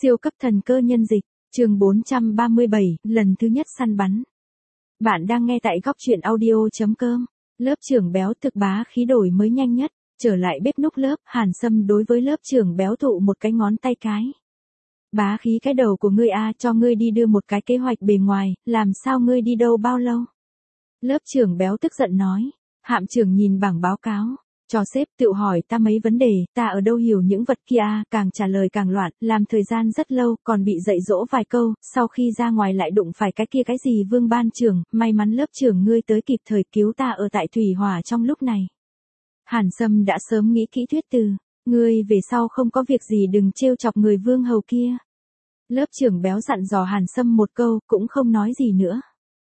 Siêu cấp thần cơ nhân dịch, chương 437, lần thứ nhất săn bắn. Bạn đang nghe tại góc truyện audio.com. Lớp trưởng béo thực bá khí đổi mới nhanh nhất, trở lại bếp núc lớp, Hàn Sâm đối với lớp trưởng béo thụ một cái ngón tay cái. Bá khí cái đầu của ngươi a, cho ngươi đi đưa một cái kế hoạch bề ngoài, làm sao ngươi đi đâu bao lâu? Lớp trưởng béo tức giận nói. Hạm trưởng nhìn bảng báo cáo, cho sếp tự hỏi ta mấy vấn đề, ta ở đâu hiểu những vật kia a, càng trả lời càng loạn, làm thời gian rất lâu, còn bị dạy dỗ vài câu, sau khi ra ngoài lại đụng phải cái kia cái gì Vương ban trưởng, may mắn lớp trưởng ngươi tới kịp thời cứu ta ở tại thủy hỏa trong lúc này. Hàn Sâm đã sớm nghĩ kỹ thuyết từ, ngươi về sau không có việc gì đừng trêu chọc người Vương hầu kia. Lớp trưởng béo dặn dò Hàn Sâm một câu, cũng không nói gì nữa.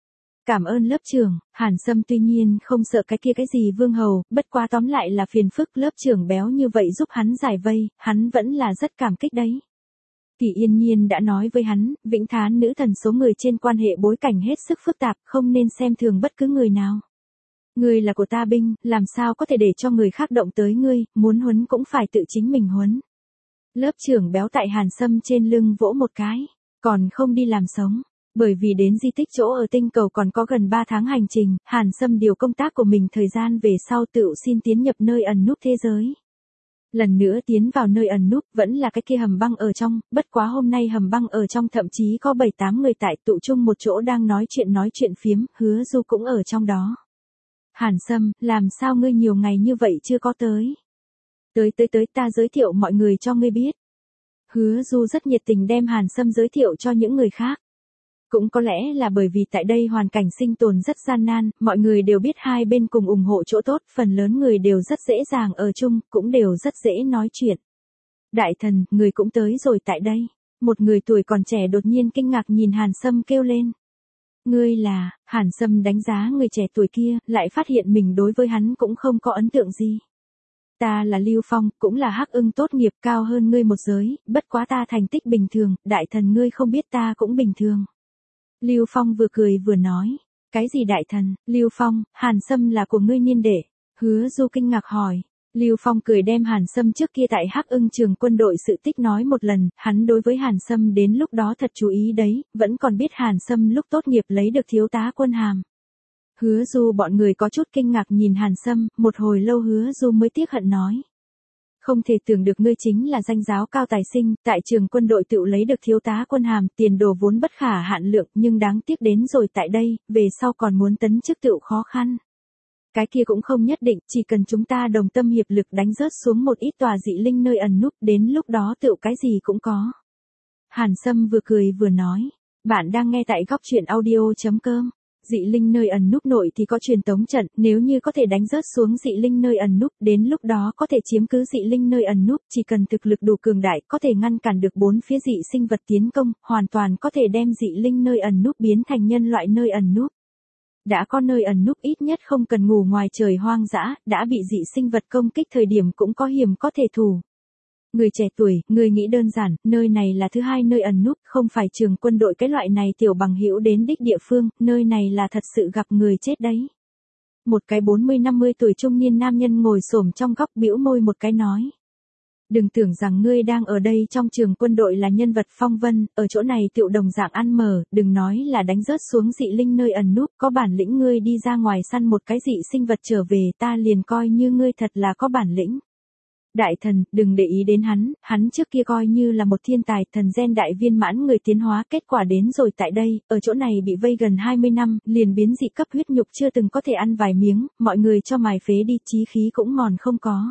Cảm ơn lớp trưởng, Hàn Sâm tuy nhiên không sợ cái kia cái gì Vương hầu, bất quá tóm lại là phiền phức lớp trưởng béo như vậy giúp hắn giải vây, hắn vẫn là rất cảm kích đấy. Tỷ Yên Nhiên đã nói với hắn, Vĩnh Thán nữ thần số người trên quan hệ bối cảnh hết sức phức tạp, không nên xem thường bất cứ người nào. Ngươi là của ta binh, làm sao có thể để cho người khác động tới ngươi, muốn huấn cũng phải tự chính mình huấn. Lớp trưởng béo tại Hàn Sâm trên lưng vỗ một cái, còn không đi làm sống. Bởi vì đến di tích chỗ ở tinh cầu còn có gần 3 tháng hành trình, Hàn Sâm điều công tác của mình thời gian về sau tự xin tiến nhập nơi ẩn núp thế giới. Lần nữa tiến vào nơi ẩn núp vẫn là cái kia hầm băng ở trong, bất quá hôm nay hầm băng ở trong thậm chí có 7-8 người tại tụ chung một chỗ đang nói chuyện phiếm, Hứa Du cũng ở trong đó. Hàn Sâm, làm sao ngươi nhiều ngày như vậy chưa có tới? Tới ta giới thiệu mọi người cho ngươi biết. Hứa Du rất nhiệt tình đem Hàn Sâm giới thiệu cho những người khác. Cũng có lẽ là bởi vì tại đây hoàn cảnh sinh tồn rất gian nan, mọi người đều biết hai bên cùng ủng hộ chỗ tốt, phần lớn người đều rất dễ dàng ở chung, cũng đều rất dễ nói chuyện. Đại thần, người cũng tới rồi tại đây. Một người tuổi còn trẻ đột nhiên kinh ngạc nhìn Hàn Sâm kêu lên. Ngươi là, Hàn Sâm đánh giá người trẻ tuổi kia, lại phát hiện mình đối với hắn cũng không có ấn tượng gì. Ta là Lưu Phong, cũng là Hắc Ưng tốt nghiệp cao hơn ngươi một giới, bất quá ta thành tích bình thường, đại thần ngươi không biết ta cũng bình thường. Lưu Phong vừa cười vừa nói, cái gì đại thần, Lưu Phong, Hàn Sâm là của ngươi niên đệ. Hứa Du kinh ngạc hỏi. Lưu Phong cười đem Hàn Sâm trước kia tại Hắc Ưng trường quân đội sự tích nói một lần, hắn đối với Hàn Sâm đến lúc đó thật chú ý đấy, vẫn còn biết Hàn Sâm lúc tốt nghiệp lấy được thiếu tá quân hàm. Hứa Du bọn người có chút kinh ngạc nhìn Hàn Sâm, một hồi lâu Hứa Du mới tiếc hận nói. Không thể tưởng được ngươi chính là danh giáo cao tài sinh, tại trường quân đội tự lấy được thiếu tá quân hàm, tiền đồ vốn bất khả hạn lượng, nhưng đáng tiếc đến rồi tại đây, về sau còn muốn tấn chức tự khó khăn. Cái kia cũng không nhất định, chỉ cần chúng ta đồng tâm hiệp lực đánh rớt xuống một ít tòa dị linh nơi ẩn núp, đến lúc đó tự cái gì cũng có. Hàn Sâm vừa cười vừa nói, bạn đang nghe tại góc truyện audio.com. Dị linh nơi ẩn núp nội thì có truyền tống trận, nếu như có thể đánh rớt xuống dị linh nơi ẩn núp, đến lúc đó có thể chiếm cứ dị linh nơi ẩn núp, chỉ cần thực lực đủ cường đại, có thể ngăn cản được 4 phía dị sinh vật tiến công, hoàn toàn có thể đem dị linh nơi ẩn núp biến thành nhân loại nơi ẩn núp. Đã có nơi ẩn núp ít nhất không cần ngủ ngoài trời hoang dã, đã bị dị sinh vật công kích thời điểm cũng có hiểm có thể thủ. Người trẻ tuổi, người nghĩ đơn giản, nơi này là thứ hai nơi ẩn núp, không phải trường quân đội cái loại này tiểu bằng hữu đến đích địa phương, nơi này là thật sự gặp người chết đấy. Một cái 40-50 tuổi trung niên nam nhân ngồi xổm trong góc bĩu môi một cái nói. Đừng tưởng rằng ngươi đang ở đây trong trường quân đội là nhân vật phong vân, ở chỗ này tựu đồng dạng ăn mờ, đừng nói là đánh rớt xuống dị linh nơi ẩn núp, có bản lĩnh ngươi đi ra ngoài săn một cái dị sinh vật trở về ta liền coi như ngươi thật là có bản lĩnh. Đại thần, đừng để ý đến hắn trước kia coi như là một thiên tài, thần gen đại viên mãn người tiến hóa, kết quả đến rồi tại đây, ở chỗ này bị vây gần 20 năm, liền biến dị cấp huyết nhục chưa từng có thể ăn vài miếng, mọi người cho mài phế đi, chí khí cũng mòn không có.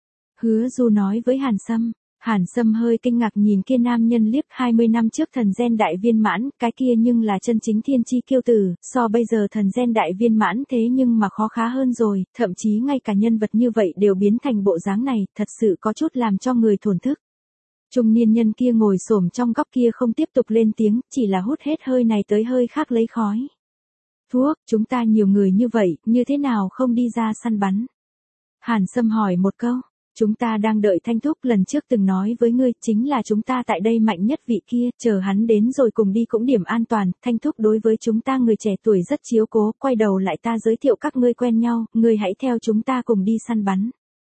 Hứa Du nói với Hàn Sâm. Hàn Sâm hơi kinh ngạc nhìn kia nam nhân liếc, 20 năm trước thần gen đại viên mãn, cái kia nhưng là chân chính thiên chi kiêu tử, so bây giờ thần gen đại viên mãn thế nhưng mà khó khá hơn rồi, thậm chí ngay cả nhân vật như vậy đều biến thành bộ dáng này, thật sự có chút làm cho người thổn thức. Trung niên nhân kia ngồi xổm trong góc kia không tiếp tục lên tiếng, chỉ là hút hết hơi này tới hơi khác lấy khói. Thuốc, chúng ta nhiều người như vậy, như thế nào không đi ra săn bắn? Hàn Sâm hỏi một câu. Chúng ta đang đợi Thanh Thúc, lần trước từng nói với ngươi, chính là chúng ta tại đây mạnh nhất vị kia, chờ hắn đến rồi cùng đi cũng điểm an toàn, Thanh Thúc đối với chúng ta người trẻ tuổi rất chiếu cố, quay đầu lại ta giới thiệu các ngươi quen nhau, ngươi hãy theo chúng ta cùng đi săn bắn.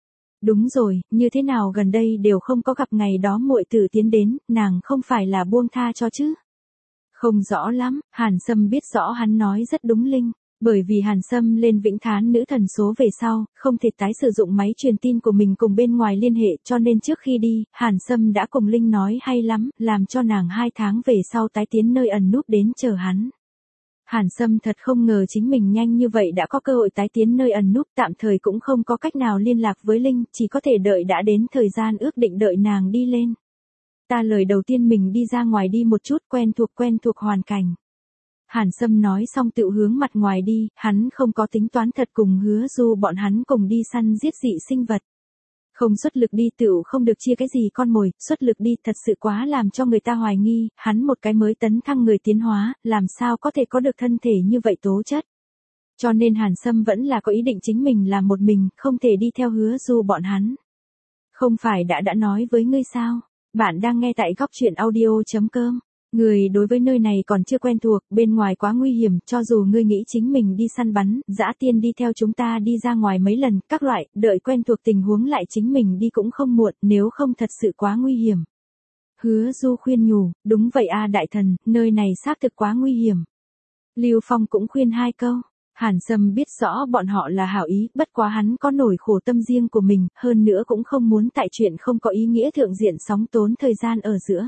Đúng rồi, như thế nào gần đây đều không có gặp ngày đó muội tử tiến đến, nàng không phải là buông tha cho chứ? Không rõ lắm, Hàn Sâm biết rõ hắn nói rất đúng linh. Bởi vì Hàn Sâm lên Vĩnh Thán nữ thần số về sau, không thể tái sử dụng máy truyền tin của mình cùng bên ngoài liên hệ, cho nên trước khi đi, Hàn Sâm đã cùng Linh nói hay lắm, làm cho nàng 2 tháng về sau tái tiến nơi ẩn núp đến chờ hắn. Hàn Sâm thật không ngờ chính mình nhanh như vậy đã có cơ hội tái tiến nơi ẩn núp, tạm thời cũng không có cách nào liên lạc với Linh, chỉ có thể đợi đã đến thời gian ước định đợi nàng đi lên. Ta lời đầu tiên mình đi ra ngoài đi một chút, quen thuộc hoàn cảnh. Hàn Sâm nói xong tự hướng mặt ngoài đi, hắn không có tính toán thật cùng Hứa Du bọn hắn cùng đi săn giết dị sinh vật. Không xuất lực đi tựu không được chia cái gì con mồi, xuất lực đi thật sự quá làm cho người ta hoài nghi, hắn một cái mới tấn thăng người tiến hóa, làm sao có thể có được thân thể như vậy tố chất. Cho nên Hàn Sâm vẫn là có ý định chính mình làm một mình, không thể đi theo Hứa Du bọn hắn. Không phải đã nói với ngươi sao? Bạn đang nghe tại góc truyện audio.com. Người đối với nơi này còn chưa quen thuộc, bên ngoài quá nguy hiểm, cho dù ngươi nghĩ chính mình đi săn bắn, dã tiên đi theo chúng ta đi ra ngoài mấy lần, các loại, đợi quen thuộc tình huống lại chính mình đi cũng không muộn, nếu không thật sự quá nguy hiểm. Hứa Du khuyên nhủ, đúng vậy a đại thần, nơi này xác thực quá nguy hiểm. Lưu Phong cũng khuyên 2 câu. Hàn Sâm biết rõ bọn họ là hảo ý, bất quá hắn có nổi khổ tâm riêng của mình, hơn nữa cũng không muốn tại chuyện không có ý nghĩa thượng diện sóng tốn thời gian ở giữa.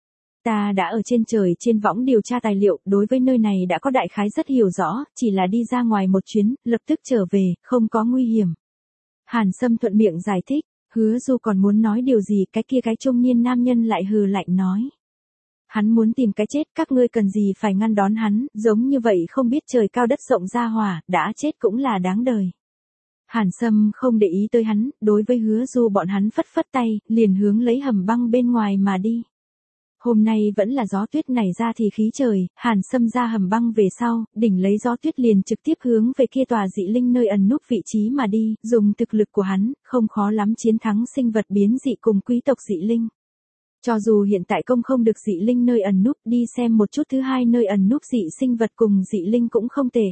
Ta đã ở trên trời trên võng điều tra tài liệu, đối với nơi này đã có đại khái rất hiểu rõ, chỉ là đi ra ngoài một chuyến, lập tức trở về, không có nguy hiểm. Hàn Sâm thuận miệng giải thích, Hứa Du còn muốn nói điều gì, cái trung niên nam nhân lại hừ lạnh nói. Hắn muốn tìm cái chết, các ngươi cần gì phải ngăn đón hắn, giống như vậy không biết trời cao đất rộng ra hỏa, đã chết cũng là đáng đời. Hàn Sâm không để ý tới hắn, đối với Hứa Du bọn hắn phất phất tay, liền hướng lấy hầm băng bên ngoài mà đi. Hôm nay vẫn là gió tuyết nảy ra thì khí trời, Hàn Sâm ra hầm băng về sau, đỉnh lấy gió tuyết liền trực tiếp hướng về kia tòa dị linh nơi ẩn núp vị trí mà đi, dùng thực lực của hắn, không khó lắm chiến thắng sinh vật biến dị cùng quý tộc dị linh. Cho dù hiện tại công không được dị linh nơi ẩn núp, đi xem một chút thứ hai nơi ẩn núp dị sinh vật cùng dị linh cũng không tệ.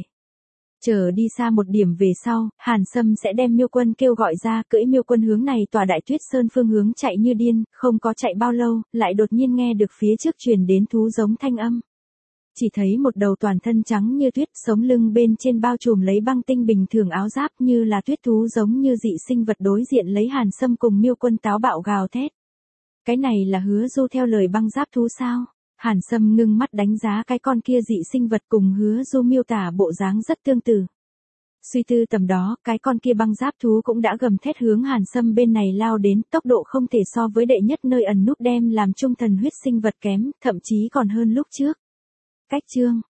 Chờ đi xa một điểm về sau, Hàn Sâm sẽ đem Miêu Quân kêu gọi ra, cưỡi Miêu Quân hướng này tòa Đại Tuyết Sơn phương hướng chạy như điên, không có chạy bao lâu, lại đột nhiên nghe được phía trước truyền đến thú giống thanh âm. Chỉ thấy một đầu toàn thân trắng như tuyết, sống lưng bên trên bao trùm lấy băng tinh bình thường áo giáp như là tuyết thú giống như dị sinh vật đối diện lấy Hàn Sâm cùng Miêu Quân táo bạo gào thét. Cái này là Hứa Du theo lời băng giáp thú sao? Hàn Sâm ngưng mắt đánh giá cái con kia dị sinh vật cùng Hứa Du miêu tả bộ dáng rất tương tự. Suy tư tầm đó, cái con kia băng giáp thú cũng đã gầm thét hướng Hàn Sâm bên này lao đến, tốc độ không thể so với đệ nhất nơi ẩn núp đem làm trung thần huyết sinh vật kém, thậm chí còn hơn lúc trước. Cách chương